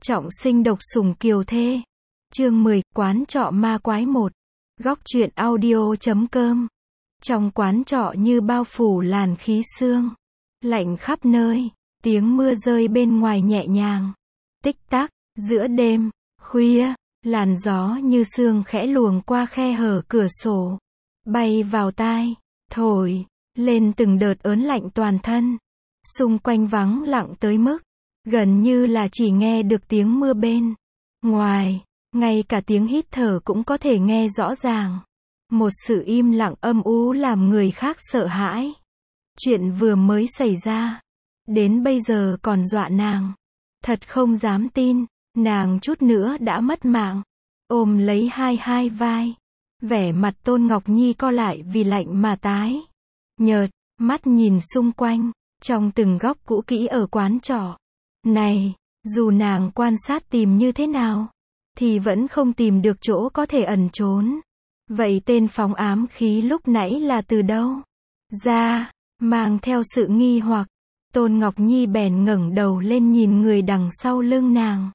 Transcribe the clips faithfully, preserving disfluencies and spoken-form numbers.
Trọng sinh độc sủng kiều thê. Chương mười, quán trọ ma quái một. Góc truyện audio chấm com. Trong quán trọ như bao phủ làn khí sương. Lạnh khắp nơi, tiếng mưa rơi bên ngoài nhẹ nhàng. Tích tắc, giữa đêm, khuya, làn gió như sương khẽ luồng qua khe hở cửa sổ. Bay vào tai, thổi, lên từng đợt ớn lạnh toàn thân. Xung quanh vắng lặng tới mức, gần như là chỉ nghe được tiếng mưa bên ngoài, ngay cả tiếng hít thở cũng có thể nghe rõ ràng. Một sự im lặng âm u làm người khác sợ hãi. Chuyện vừa mới xảy ra, đến bây giờ còn dọa nàng. Thật không dám tin, nàng chút nữa đã mất mạng. Ôm lấy hai hai vai, vẻ mặt Tôn Ngọc Nhi co lại vì lạnh mà tái nhợt, mắt nhìn xung quanh, trong từng góc cũ kỹ ở quán trọ này, dù nàng quan sát tìm như thế nào, thì vẫn không tìm được chỗ có thể ẩn trốn. Vậy tên phóng ám khí lúc nãy là từ đâu ra? Mang theo sự nghi hoặc, Tôn Ngọc Nhi bèn ngẩng đầu lên nhìn người đằng sau lưng nàng.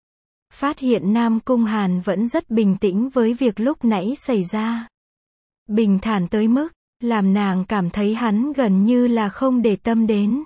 Phát hiện Nam Cung Hàn vẫn rất bình tĩnh với việc lúc nãy xảy ra. Bình thản tới mức, làm nàng cảm thấy hắn gần như là không để tâm đến.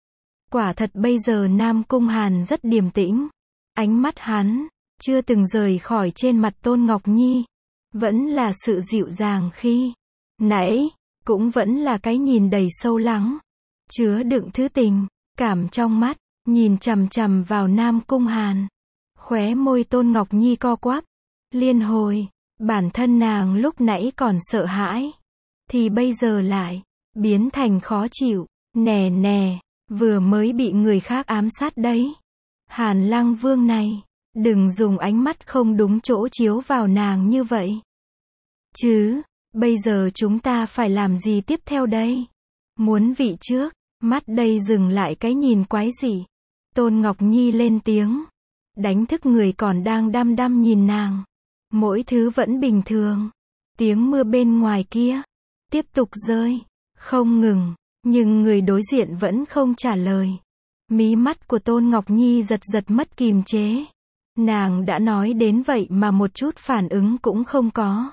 Quả thật bây giờ Nam Cung Hàn rất điềm tĩnh. Ánh mắt hắn, chưa từng rời khỏi trên mặt Tôn Ngọc Nhi. Vẫn là sự dịu dàng khi nãy, cũng vẫn là cái nhìn đầy sâu lắng, chứa đựng thứ tình, cảm trong mắt, nhìn chằm chằm vào Nam Cung Hàn. Khóe môi Tôn Ngọc Nhi co quắp, liên hồi, bản thân nàng lúc nãy còn sợ hãi, thì bây giờ lại biến thành khó chịu. Nè nè, vừa mới bị người khác ám sát đấy. Hàn Lăng Vương này, đừng dùng ánh mắt không đúng chỗ chiếu vào nàng như vậy. Chứ, bây giờ chúng ta phải làm gì tiếp theo đây? Muốn vị trước, mắt đây dừng lại cái nhìn quái dị. Tôn Ngọc Nhi lên tiếng, đánh thức người còn đang đăm đăm nhìn nàng. Mỗi thứ vẫn bình thường. Tiếng mưa bên ngoài kia tiếp tục rơi, không ngừng, nhưng người đối diện vẫn không trả lời. Mí mắt của Tôn Ngọc Nhi giật giật mất kiềm chế. Nàng đã nói đến vậy mà một chút phản ứng cũng không có.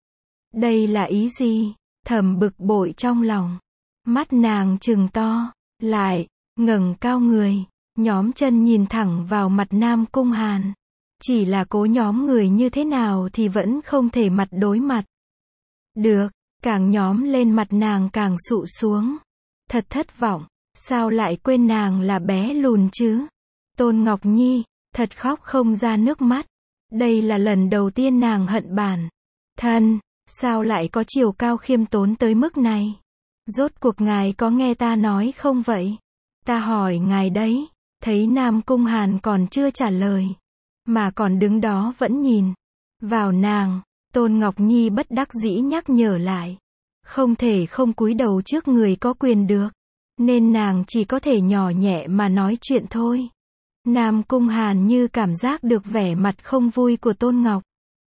Đây là ý gì? Thầm bực bội trong lòng. Mắt nàng trừng to, lại, ngẩng cao người, nhóm chân nhìn thẳng vào mặt Nam Cung Hàn. Chỉ là cố nhóm người như thế nào thì vẫn không thể mặt đối mặt được, càng nhóm lên mặt nàng càng sụ xuống. Thật thất vọng, sao lại quên nàng là bé lùn chứ? Tôn Ngọc Nhi, thật khóc không ra nước mắt. Đây là lần đầu tiên nàng hận bản thân, sao lại có chiều cao khiêm tốn tới mức này? Rốt cuộc ngài có nghe ta nói không vậy? Ta hỏi ngài đấy. Thấy Nam Cung Hàn còn chưa trả lời, mà còn đứng đó vẫn nhìn vào nàng, Tôn Ngọc Nhi bất đắc dĩ nhắc nhở lại. Không thể không cúi đầu trước người có quyền được, nên nàng chỉ có thể nhỏ nhẹ mà nói chuyện thôi. Nam Cung Hàn như cảm giác được vẻ mặt không vui của Tôn Ngọc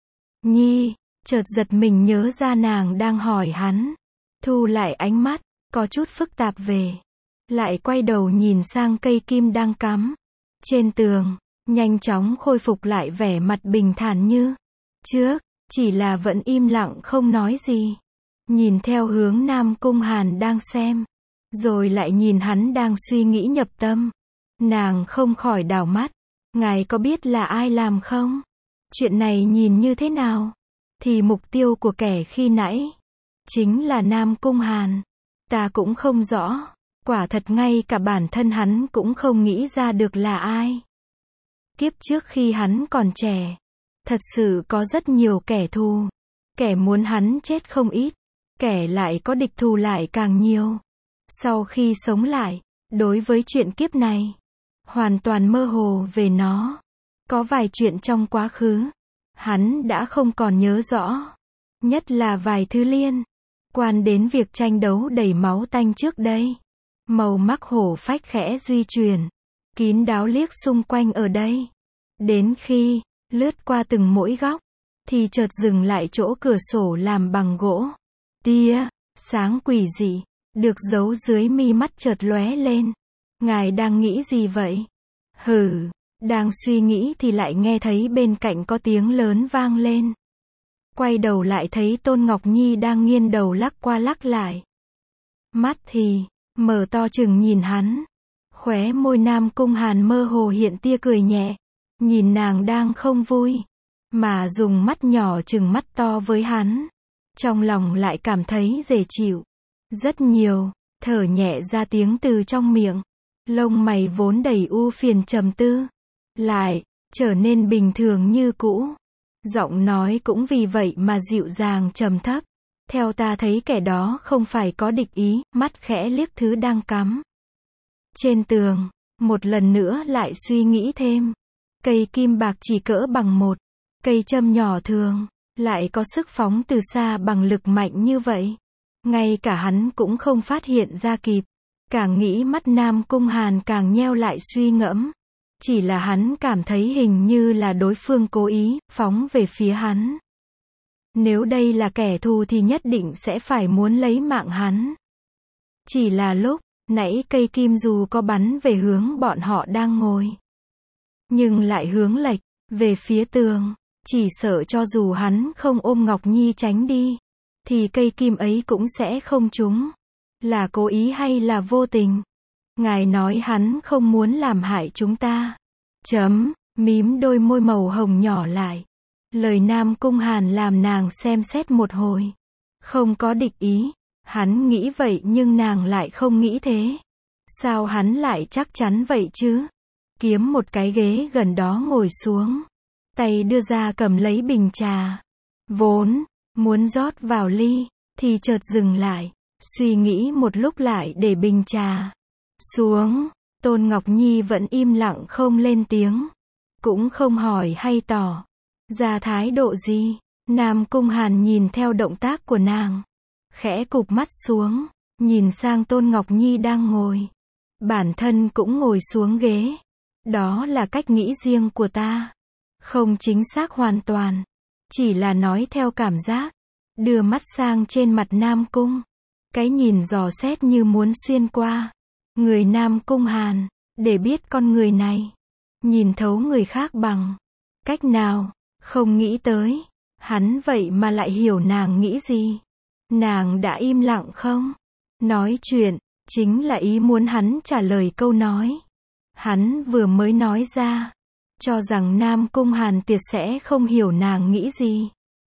Nhi, chợt giật mình nhớ ra nàng đang hỏi hắn. Thu lại ánh mắt, có chút phức tạp về. Lại quay đầu nhìn sang cây kim đang cắm trên tường, nhanh chóng khôi phục lại vẻ mặt bình thản như trước, chỉ là vẫn im lặng không nói gì. Nhìn theo hướng Nam Cung Hàn đang xem, rồi lại nhìn hắn đang suy nghĩ nhập tâm. Nàng không khỏi đảo mắt. Ngài có biết là ai làm không? Chuyện này nhìn như thế nào? Thì mục tiêu của kẻ khi nãy chính là Nam Cung Hàn. Ta cũng không rõ. Quả thật ngay cả bản thân hắn cũng không nghĩ ra được là ai. Kiếp trước khi hắn còn trẻ, thật sự có rất nhiều kẻ thù. Kẻ muốn hắn chết không ít, kẻ lại có địch thù lại càng nhiều. Sau khi sống lại, đối với chuyện kiếp này, hoàn toàn mơ hồ về nó. Có vài chuyện trong quá khứ, hắn đã không còn nhớ rõ. Nhất là vài thứ liên quan đến việc tranh đấu đầy máu tanh trước đây. Màu mắt hổ phách khẽ duy truyền, kín đáo liếc xung quanh ở đây. Đến khi lướt qua từng mỗi góc, thì chợt dừng lại chỗ cửa sổ làm bằng gỗ. Tia sáng quỷ dị được giấu dưới mi mắt chợt lóe lên. Ngài đang nghĩ gì vậy? Hừ, Đang suy nghĩ thì lại nghe thấy bên cạnh có tiếng lớn vang lên. Quay đầu lại thấy Tôn Ngọc Nhi đang nghiêng đầu lắc qua lắc lại. Mắt thì mở to chừng nhìn hắn. Khóe môi Nam Cung Hàn mơ hồ hiện tia cười nhẹ. Nhìn nàng đang không vui, mà dùng mắt nhỏ chừng mắt to với hắn. Trong lòng lại cảm thấy dễ chịu rất nhiều, thở nhẹ ra tiếng từ trong miệng. Lông mày vốn đầy u phiền trầm tư, lại trở nên bình thường như cũ. Giọng nói cũng vì vậy mà dịu dàng trầm thấp. Theo ta thấy kẻ đó không phải có địch ý, mắt khẽ liếc thứ đang cắm trên tường. Một lần nữa lại suy nghĩ thêm. Cây kim bạc chỉ cỡ bằng một cây châm nhỏ thường, lại có sức phóng từ xa bằng lực mạnh như vậy. Ngay cả hắn cũng không phát hiện ra kịp. Càng nghĩ mắt Nam Cung Hàn càng nheo lại suy ngẫm. Chỉ là hắn cảm thấy hình như là đối phương cố ý phóng về phía hắn. Nếu đây là kẻ thù thì nhất định sẽ phải muốn lấy mạng hắn. Chỉ là lúc nãy cây kim dù có bắn về hướng bọn họ đang ngồi, nhưng lại hướng lệch về phía tường. Chỉ sợ cho dù hắn không ôm Ngọc Nhi tránh đi, thì cây kim ấy cũng sẽ không trúng. Là cố ý hay là vô tình? Ngài nói hắn không muốn làm hại chúng ta. Chấm, mím đôi môi màu hồng nhỏ lại. Lời Nam Cung Hàn làm nàng xem xét một hồi. Không có địch ý. Hắn nghĩ vậy nhưng nàng lại không nghĩ thế. Sao hắn lại chắc chắn vậy chứ? Kiếm một cái ghế gần đó ngồi xuống. Tay đưa ra cầm lấy bình trà. Vốn muốn rót vào ly, thì chợt dừng lại. Suy nghĩ một lúc lại để bình trà xuống. Tôn Ngọc Nhi vẫn im lặng không lên tiếng. Cũng không hỏi hay tỏ ra thái độ gì. Nam Cung Hàn nhìn theo động tác của nàng. Khẽ cụp mắt xuống. Nhìn sang Tôn Ngọc Nhi đang ngồi. Bản thân cũng ngồi xuống ghế. Đó là cách nghĩ riêng của ta. Không chính xác hoàn toàn. Chỉ là nói theo cảm giác. Đưa mắt sang trên mặt Nam Cung. Cái nhìn dò xét như muốn xuyên qua người Nam Cung Hàn, để biết con người này nhìn thấu người khác bằng cách nào. Không nghĩ tới hắn vậy mà lại hiểu nàng nghĩ gì. Nàng đã im lặng không nói chuyện, chính là ý muốn hắn trả lời câu nói hắn vừa mới nói ra. Cho rằng Nam Cung Hàn tuyệt sẽ không hiểu nàng nghĩ gì,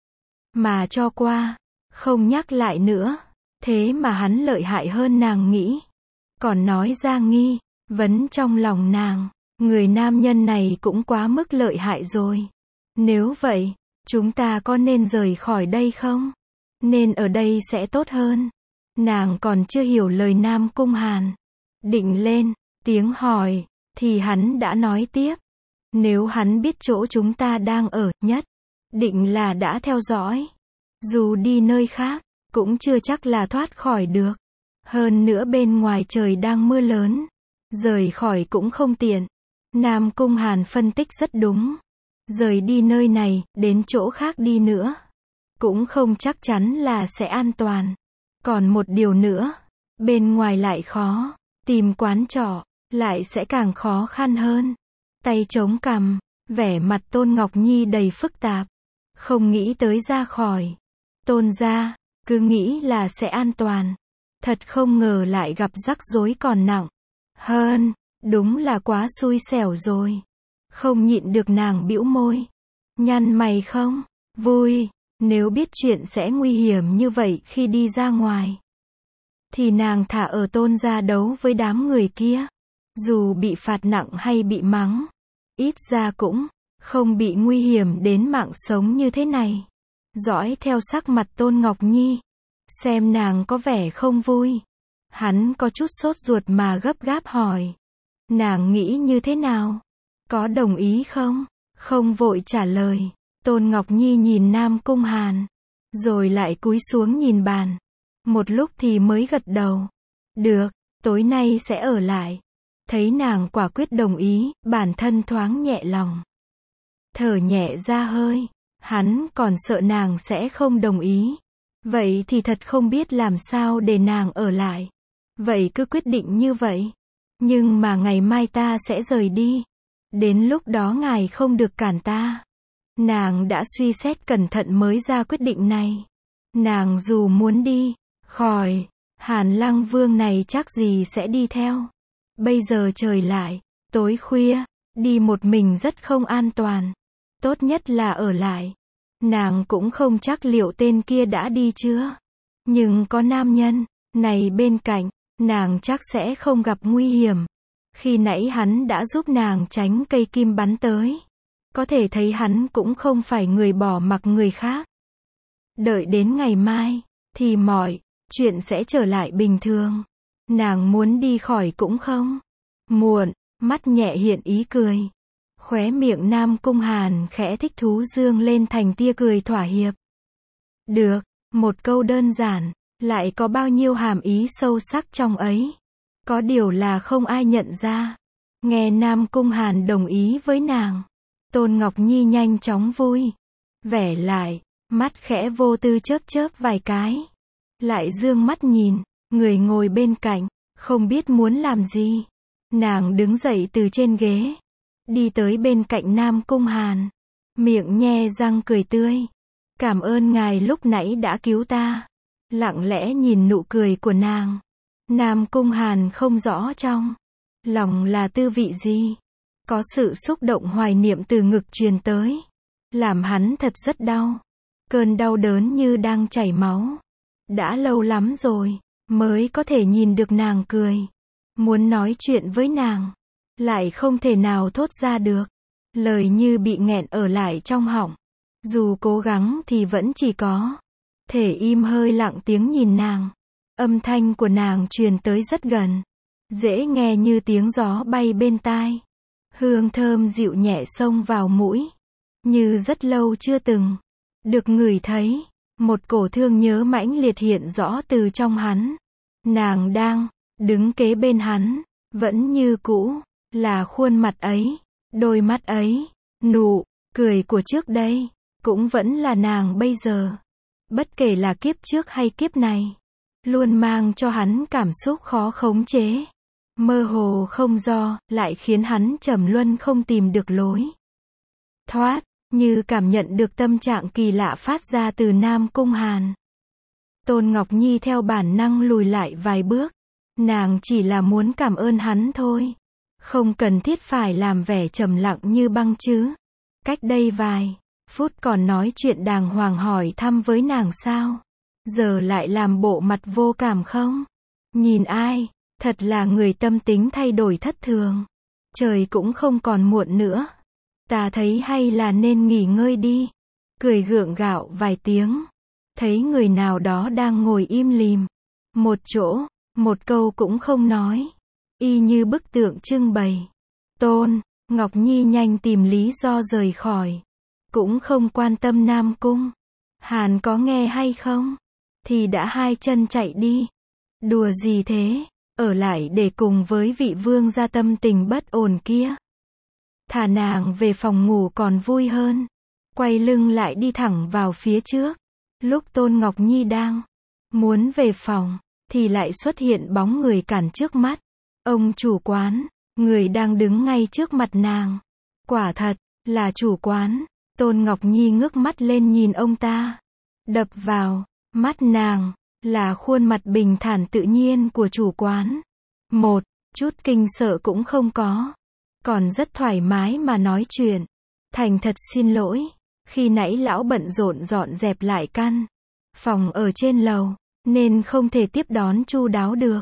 mà cho qua, không nhắc lại nữa. Thế mà hắn lợi hại hơn nàng nghĩ. Còn nói ra nghi vấn trong lòng nàng. Người nam nhân này cũng quá mức lợi hại rồi. Nếu vậy, chúng ta có nên rời khỏi đây không? Nên ở đây sẽ tốt hơn. Nàng còn chưa hiểu lời Nam Cung Hàn. Định lên tiếng hỏi, thì hắn đã nói tiếp. Nếu hắn biết chỗ chúng ta đang ở, nhất định là đã theo dõi. Dù đi nơi khác, cũng chưa chắc là thoát khỏi được. Hơn nữa bên ngoài trời đang mưa lớn. Rời khỏi cũng không tiện. Nam Cung Hàn phân tích rất đúng. Rời đi nơi này, đến chỗ khác đi nữa, cũng không chắc chắn là sẽ an toàn. Còn một điều nữa, bên ngoài lại khó, tìm quán trọ, lại sẽ càng khó khăn hơn. Tay chống cằm, vẻ mặt Tôn Ngọc Nhi đầy phức tạp. Không nghĩ tới ra khỏi Tôn gia, cứ nghĩ là sẽ an toàn. Thật không ngờ lại gặp rắc rối còn nặng hơn. Đúng là quá xui xẻo rồi. Không nhịn được nàng bĩu môi. Nhăn mày không vui. Nếu biết chuyện sẽ nguy hiểm như vậy khi đi ra ngoài, thì nàng thả ở Tôn gia đấu với đám người kia. Dù bị phạt nặng hay bị mắng, ít ra cũng không bị nguy hiểm đến mạng sống như thế này. Dõi theo sắc mặt Tôn Ngọc Nhi, xem nàng có vẻ không vui. Hắn có chút sốt ruột mà gấp gáp hỏi. Nàng nghĩ như thế nào? Có đồng ý không? Không vội trả lời. Tôn Ngọc Nhi nhìn Nam Cung Hàn, rồi lại cúi xuống nhìn bàn. Một lúc thì mới gật đầu. Được, tối nay sẽ ở lại. Thấy nàng quả quyết đồng ý, bản thân thoáng nhẹ lòng. Thở nhẹ ra hơi. Hắn còn sợ nàng sẽ không đồng ý. Vậy thì thật không biết làm sao để nàng ở lại. Vậy cứ quyết định như vậy. Nhưng mà ngày mai ta sẽ rời đi. Đến lúc đó ngài không được cản ta. Nàng đã suy xét cẩn thận mới ra quyết định này. Nàng dù muốn đi khỏi Hàn Lăng Vương này chắc gì sẽ đi theo. Bây giờ trời lại tối khuya, đi một mình rất không an toàn. Tốt nhất là ở lại. Nàng cũng không chắc liệu tên kia đã đi chưa. Nhưng có nam nhân này bên cạnh, nàng chắc sẽ không gặp nguy hiểm. Khi nãy hắn đã giúp nàng tránh cây kim bắn tới. Có thể thấy hắn cũng không phải người bỏ mặc người khác. Đợi đến ngày mai, thì mọi chuyện sẽ trở lại bình thường. Nàng muốn đi khỏi cũng không muộn, mắt nhẹ hiện ý cười. Khóe miệng Nam Cung Hàn khẽ thích thú dương lên thành tia cười thỏa hiệp. Được, một câu đơn giản, lại có bao nhiêu hàm ý sâu sắc trong ấy. Có điều là không ai nhận ra. Nghe Nam Cung Hàn đồng ý với nàng, Tôn Ngọc Nhi nhanh chóng vui vẻ lại, mắt khẽ vô tư chớp chớp vài cái. Lại dương mắt nhìn người ngồi bên cạnh, không biết muốn làm gì. Nàng đứng dậy từ trên ghế, đi tới bên cạnh Nam Cung Hàn, miệng nhe răng cười tươi. Cảm ơn ngài lúc nãy đã cứu ta. Lặng lẽ nhìn nụ cười của nàng, Nam Cung Hàn không rõ trong lòng là tư vị gì. Có sự xúc động hoài niệm từ ngực truyền tới, làm hắn thật rất đau. Cơn đau đớn như đang chảy máu. Đã lâu lắm rồi mới có thể nhìn được nàng cười. Muốn nói chuyện với nàng, lại không thể nào thốt ra được. Lời như bị nghẹn ở lại trong họng. Dù cố gắng thì vẫn chỉ có thể im hơi lặng tiếng nhìn nàng. Âm thanh của nàng truyền tới rất gần, dễ nghe như tiếng gió bay bên tai. Hương thơm dịu nhẹ xông vào mũi, như rất lâu chưa từng được ngửi thấy. Một cổ thương nhớ mãnh liệt hiện rõ từ trong hắn. Nàng đang đứng kế bên hắn, vẫn như cũ là khuôn mặt ấy, đôi mắt ấy, nụ cười của trước đây, cũng vẫn là nàng bây giờ. Bất kể là kiếp trước hay kiếp này, luôn mang cho hắn cảm xúc khó khống chế, mơ hồ không do, lại khiến hắn trầm luân không tìm được lối thoát, như cảm nhận được tâm trạng kỳ lạ phát ra từ Nam Cung Hàn. Tôn Ngọc Nhi theo bản năng lùi lại vài bước. Nàng chỉ là muốn cảm ơn hắn thôi. Không cần thiết phải làm vẻ trầm lặng như băng chứ. Cách đây vài phút còn nói chuyện đàng hoàng hỏi thăm với nàng sao. Giờ lại làm bộ mặt vô cảm không? Nhìn ai? Thật là người tâm tính thay đổi thất thường. Trời cũng không còn muộn nữa. Ta thấy hay là nên nghỉ ngơi đi. Cười gượng gạo vài tiếng. Thấy người nào đó đang ngồi im lìm một chỗ, một câu cũng không nói. Y như bức tượng trưng bày. Tôn Ngọc Nhi nhanh tìm lý do rời khỏi. Cũng không quan tâm Nam Cung Hàn có nghe hay không. Thì đã hai chân chạy đi. Đùa gì thế? Ở lại để cùng với vị vương gia tâm tình bất ổn kia. Thả nàng về phòng ngủ còn vui hơn. Quay lưng lại đi thẳng vào phía trước. Lúc Tôn Ngọc Nhi đang muốn về phòng, thì lại xuất hiện bóng người cản trước mắt. Ông chủ quán, người đang đứng ngay trước mặt nàng. Quả thật là chủ quán. Tôn Ngọc Nhi ngước mắt lên nhìn ông ta. Đập vào mắt nàng là khuôn mặt bình thản tự nhiên của chủ quán. Một chút kinh sợ cũng không có. Còn rất thoải mái mà nói chuyện. Thành thật xin lỗi. Khi nãy lão bận rộn dọn dẹp lại căn phòng ở trên lầu, nên không thể tiếp đón chu đáo được.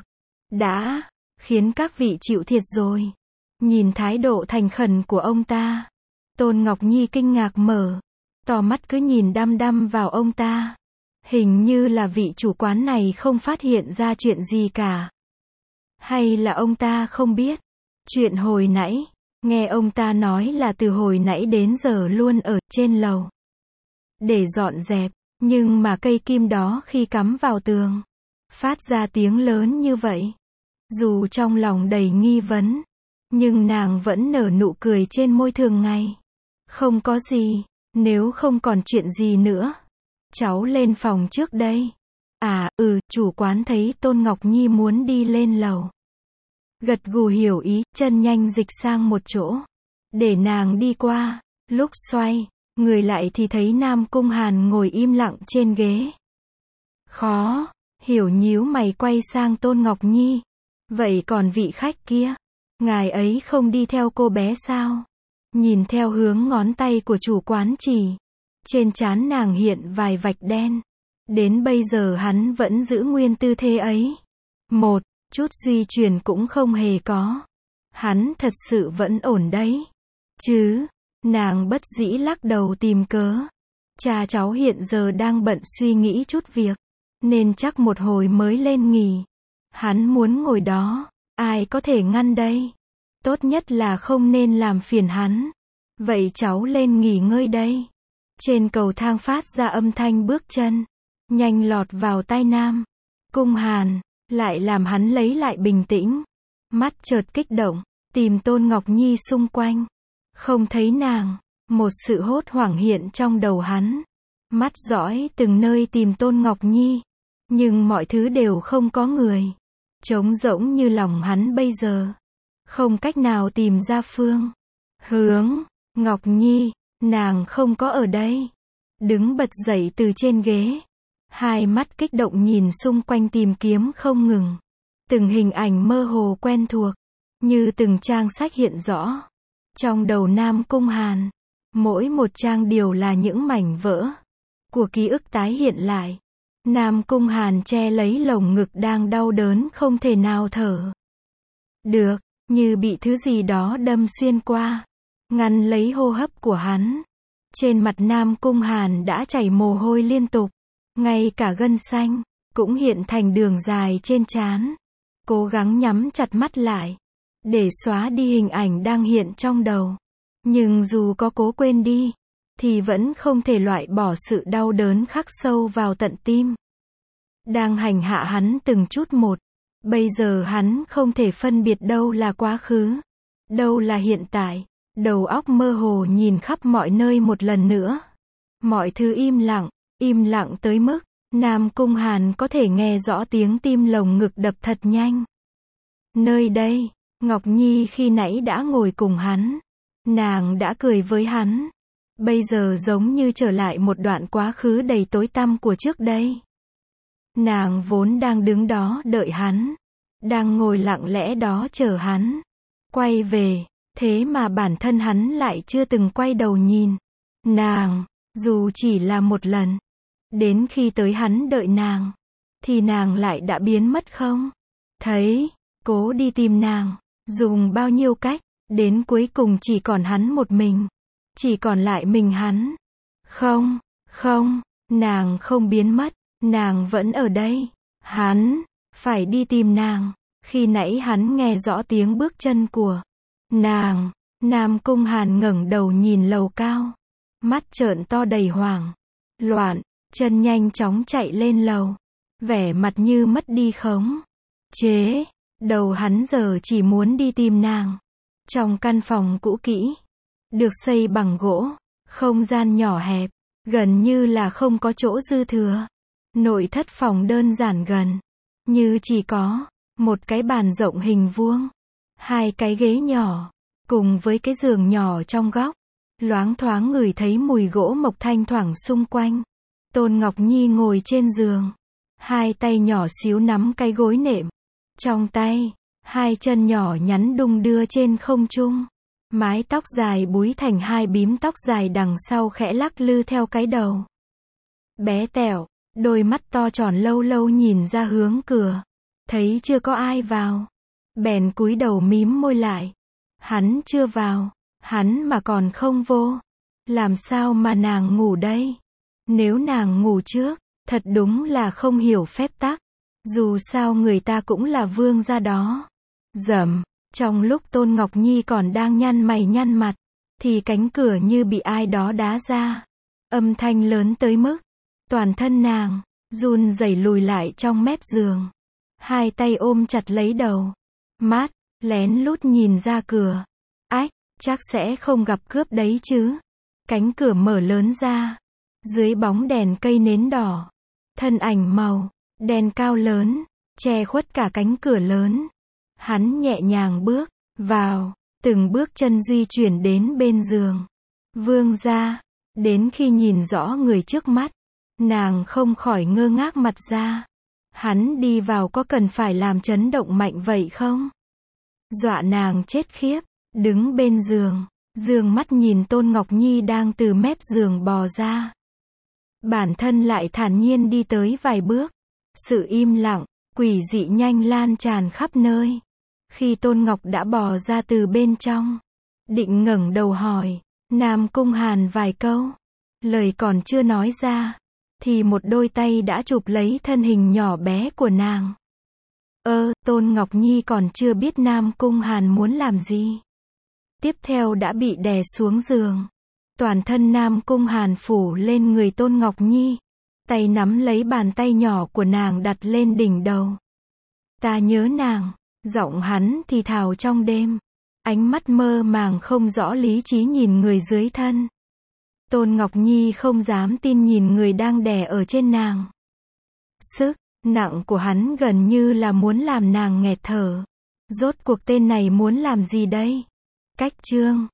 Đã khiến các vị chịu thiệt rồi. Nhìn thái độ thành khẩn của ông ta, Tôn Ngọc Nhi kinh ngạc mở to mắt cứ nhìn đăm đăm vào ông ta. Hình như là vị chủ quán này không phát hiện ra chuyện gì cả. Hay là ông ta không biết chuyện hồi nãy. Nghe ông ta nói là từ hồi nãy đến giờ luôn ở trên lầu để dọn dẹp, nhưng mà cây kim đó khi cắm vào tường phát ra tiếng lớn như vậy. Dù trong lòng đầy nghi vấn, nhưng nàng vẫn nở nụ cười trên môi thường ngày. Không có gì, nếu không còn chuyện gì nữa, cháu lên phòng trước đây. À, ừ, chủ quán thấy Tôn Ngọc Nhi muốn đi lên lầu. Gật gù hiểu ý, chân nhanh dịch sang một chỗ. để nàng đi qua. Lúc xoay người lại thì thấy Nam Cung Hàn ngồi im lặng trên ghế. Khó hiểu nhíu mày quay sang Tôn Ngọc Nhi. Vậy còn vị khách kia? Ngài ấy không đi theo cô bé sao? Nhìn theo hướng ngón tay của chủ quán chỉ, trên trán nàng hiện vài vạch đen. Đến bây giờ hắn vẫn giữ nguyên tư thế ấy. Một chút di chuyển cũng không hề có. Hắn thật sự vẫn ổn đấy. Chứ? Nàng bất dĩ lắc đầu tìm cớ. Cha cháu hiện giờ đang bận suy nghĩ chút việc, nên chắc một hồi mới lên nghỉ. Hắn muốn ngồi đó, ai có thể ngăn đây? Tốt nhất là không nên làm phiền hắn. Vậy cháu lên nghỉ ngơi đây. Trên cầu thang phát ra âm thanh bước chân, nhanh lọt vào tai Nam Cung Hàn, lại làm hắn lấy lại bình tĩnh. Mắt chợt kích động, tìm Tôn Ngọc Nhi xung quanh. Không thấy nàng, một sự hốt hoảng hiện trong đầu hắn. Mắt dõi từng nơi tìm Tôn Ngọc Nhi, nhưng mọi thứ đều không có người. Trống rỗng như lòng hắn bây giờ. Không cách nào tìm ra phương hướng. Ngọc Nhi, nàng không có ở đây. Đứng bật dậy từ trên ghế, hai mắt kích động nhìn xung quanh tìm kiếm không ngừng. Từng hình ảnh mơ hồ quen thuộc, như từng trang sách hiện rõ trong đầu Nam Cung Hàn. Mỗi một trang đều là những mảnh vỡ của ký ức tái hiện lại. Nam Cung Hàn che lấy lồng ngực đang đau đớn không thể nào thở được, như bị thứ gì đó đâm xuyên qua, ngăn lấy hô hấp của hắn. Trên mặt Nam Cung Hàn đã chảy mồ hôi liên tục, ngay cả gân xanh cũng hiện thành đường dài trên trán. Cố gắng nhắm chặt mắt lại để xóa đi hình ảnh đang hiện trong đầu, nhưng dù có cố quên đi thì vẫn không thể loại bỏ sự đau đớn khắc sâu vào tận tim, đang hành hạ hắn từng chút một. Bây giờ hắn không thể phân biệt đâu là quá khứ, đâu là hiện tại. Đầu óc mơ hồ nhìn khắp mọi nơi một lần nữa. Mọi thứ im lặng, im lặng tới mức Nam Cung Hàn có thể nghe rõ tiếng tim lồng ngực đập thật nhanh. Nơi đây, Ngọc Nhi khi nãy đã ngồi cùng hắn. Nàng đã cười với hắn. Bây giờ giống như trở lại một đoạn quá khứ đầy tối tăm của trước đây. Nàng vốn đang đứng đó đợi hắn, đang ngồi lặng lẽ đó chờ hắn quay về. Thế mà bản thân hắn lại chưa từng quay đầu nhìn nàng, dù chỉ là một lần. Đến khi tới hắn đợi nàng, thì nàng lại đã biến mất không thấy. Cố đi tìm nàng, dùng bao nhiêu cách, đến cuối cùng chỉ còn hắn một mình. Chỉ còn lại mình hắn. Không, không, nàng không biến mất, nàng vẫn ở đây. Hắn phải đi tìm nàng. Khi nãy hắn nghe rõ tiếng bước chân của nàng. Nam Cung Hàn ngẩng đầu nhìn lầu cao, mắt trợn to đầy hoảng loạn, chân nhanh chóng chạy lên lầu, vẻ mặt như mất đi khống chế. Đầu hắn giờ chỉ muốn đi tìm nàng. Trong căn phòng cũ kỹ, được xây bằng gỗ, không gian nhỏ hẹp, gần như là không có chỗ dư thừa. Nội thất phòng đơn giản gần như chỉ có một cái bàn rộng hình vuông, hai cái ghế nhỏ, cùng với cái giường nhỏ trong góc. Loáng thoáng ngửi thấy mùi gỗ mộc thanh thoảng xung quanh. Tôn Ngọc Nhi ngồi trên giường, hai tay nhỏ xíu nắm cái gối nệm. Trong tay, hai chân nhỏ nhắn đung đưa trên không trung. Mái tóc dài búi thành hai bím tóc dài đằng sau khẽ lắc lư theo cái đầu bé tẹo. Đôi mắt to tròn lâu lâu nhìn ra hướng cửa, thấy chưa có ai vào, bèn cúi đầu mím môi lại. Hắn chưa vào, hắn mà còn không vô, làm sao mà nàng ngủ đây? Nếu nàng ngủ trước, thật đúng là không hiểu phép tắc. Dù sao người ta cũng là vương gia đó. Rầm, trong lúc Tôn Ngọc Nhi còn đang nhăn mày nhăn mặt, thì cánh cửa như bị ai đó đá ra. Âm thanh lớn tới mức toàn thân nàng run rẩy lùi lại trong mép giường, hai tay ôm chặt lấy đầu, mắt lén lút nhìn ra cửa. Ách, chắc sẽ không gặp cướp đấy chứ. Cánh cửa mở lớn ra, dưới bóng đèn cây nến đỏ, thân ảnh màu đen cao lớn che khuất cả cánh cửa lớn. Hắn nhẹ nhàng bước vào, Từng bước chân di chuyển đến bên giường. Vương gia. Đến khi nhìn rõ người trước mắt, nàng không khỏi ngơ ngác mặt ra. Hắn đi vào có cần phải làm chấn động mạnh vậy không? Dọa nàng chết khiếp, đứng bên giường, dương mắt nhìn Tôn Ngọc Nhi đang từ mép giường bò ra. Bản thân lại thản nhiên đi tới vài bước. Sự im lặng, quỷ dị nhanh lan tràn khắp nơi. Khi Tôn Ngọc đã bò ra từ bên trong, định ngẩng đầu hỏi Nam Cung Hàn vài câu, lời còn chưa nói ra, thì một đôi tay đã chụp lấy thân hình nhỏ bé của nàng. Ơ, Tôn Ngọc Nhi còn chưa biết Nam Cung Hàn muốn làm gì. Tiếp theo đã bị đè xuống giường. Toàn thân Nam Cung Hàn phủ lên người Tôn Ngọc Nhi. Tay nắm lấy bàn tay nhỏ của nàng đặt lên đỉnh đầu. Ta nhớ nàng. Giọng hắn thì thào trong đêm. Ánh mắt mơ màng không rõ lý trí nhìn người dưới thân. Tôn Ngọc Nhi không dám tin nhìn người đang đè ở trên nàng. Sức nặng của hắn gần như là muốn làm nàng nghẹt thở. Rốt cuộc tên này muốn làm gì đây? Cách chương